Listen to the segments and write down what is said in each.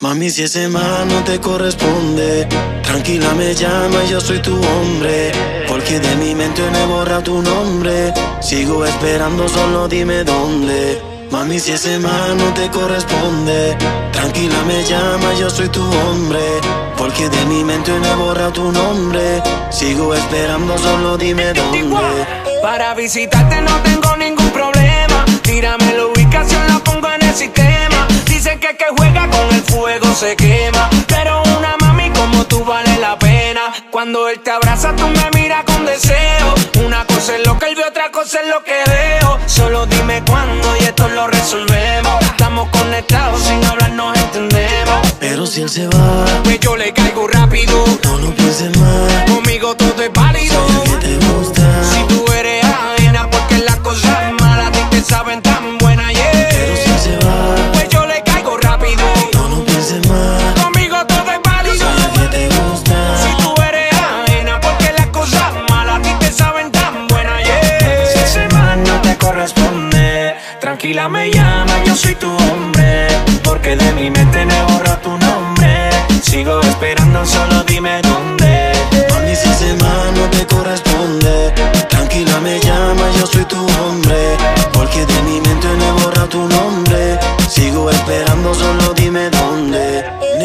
Mami, si ese man no te corresponde, tranquila me llama y yo soy tu hombre. Porque de mi mente no he borrado tu nombre. Sigo esperando, solo dime dónde. Mami, si ese man no te corresponde, tranquila me llama, yo soy tu hombre. Porque de mi mente no he borrado tu nombre. Sigo esperando, solo dime dónde. Para visitarte no tengo ningún problema. Tírame la ubicación, la pongo en el sistema. Dicen que juega con el fuego se quema. Pero una mami como tú vale la pena. Cuando él te abraza tú me miras con deseo. Una cosa es lo que él ve, otra cosa es lo que veo. Solo dime cuándo y esto lo resolvemos. Estamos conectados, sin hablar nos entendemos. Pero si él se va, pues yo le caigo rápido. no lo pienses más, Conmigo todo es válido. sabía que te gusta. Si tú eres ajena porque las cosas malas a ti te saben tan buenas, yeah. Pero si él se va, Pues yo le caigo rápido. no lo pienses más, Conmigo todo es válido. sabía que te gusta. Si tú eres ajena porque las cosas malas a ti te saben tan buenas, yeah. Si ese man no te corresponde, tranquila me llama, yo soy tu hombre. Porque de mi mente me borra tu nombre. Sigo esperando, solo dime dónde. Mami, si ese man no te corresponde, tranquila me llama, yo soy tu hombre. Porque de mi mente no he borrado tu nombre. Sigo esperando, solo dime dónde.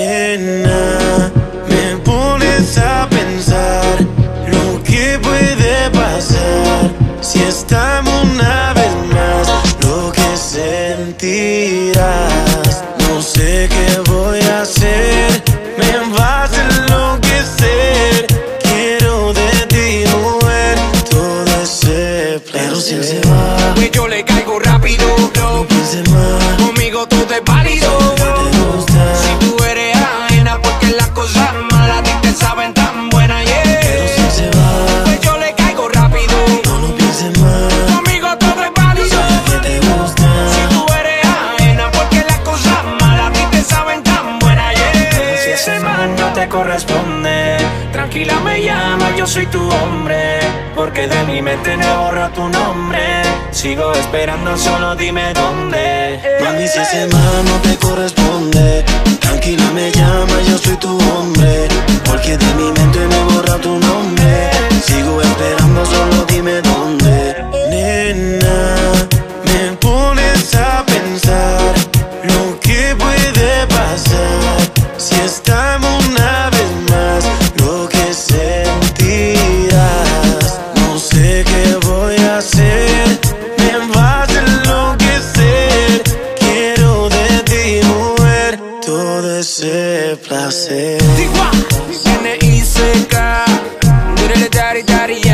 Nena, me pones a pensar lo que puede pasar si estamos una vez más, lo que sentirás. No sé qué voy a hacer, me vas a enloquecer. Quiero de ti, mujer, todo ese placer. Pero si él se va, pues yo le caigo rápido. no pienses más, Conmigo todo es válido. sabía que te gusta. Si tú eres ajena porque las cosas malas a ti te saben tan buenas, yeah. Pero si él se va, Pues yo le caigo rápido. no lo pienses más, Conmigo todo es válido. sabía que te gusta. Si tú eres ajena porque las cosas malas a ti te saben tan buenas, yeah. Si ese man no te corresponde, tranquila me llama, yo soy tu hombre. Porque de mi mente no borra tu nombre. Sigo esperando, solo dime dónde. Mami, si ese man no te corresponde, tranquila me llama, yo soy tu hombre. Porque de mi mente no he borrado tu nombre. Sigo esperando, solo dime dónde. Nena, me pones a pensar lo que puede pasar si estamos una vez más, lo que sentirás. No sé qué voy a hacer, me vas a enloquecer. Quiero de ti, mujer, todo ese placer. N-I-C-K, daddy, daddy,